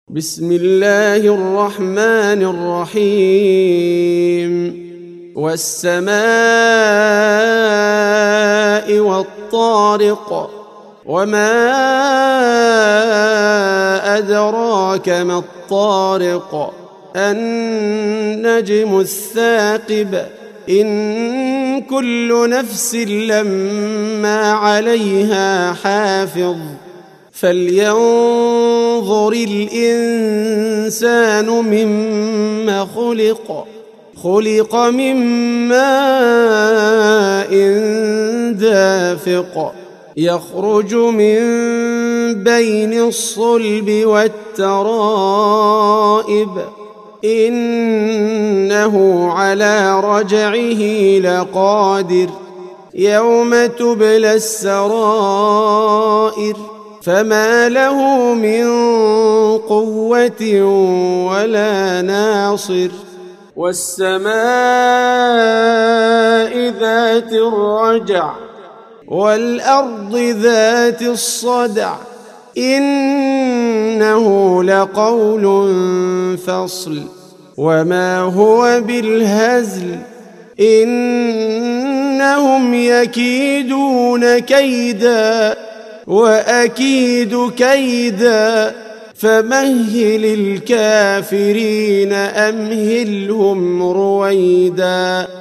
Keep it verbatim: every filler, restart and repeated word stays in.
بسم الله الرحمن الرحيم والسماء والطارق وما أدراك ما الطارق النجم الثاقب إن كل نفس لما عليها حافظ فلينظر الإنسان مما خلق خلق من ماء دافق يخرج من بين الصلب والترائب إنه على رجعه لقادر يوم تبلى السرائر فما له من قوة ولا ناصر والسماء ذات الرجع والأرض ذات الصدع إنه لقول فصل وما هو بالهزل إنهم يكيدون كيدا وأكيد كيدا فمهل الكافرين أمهلهم رويدا.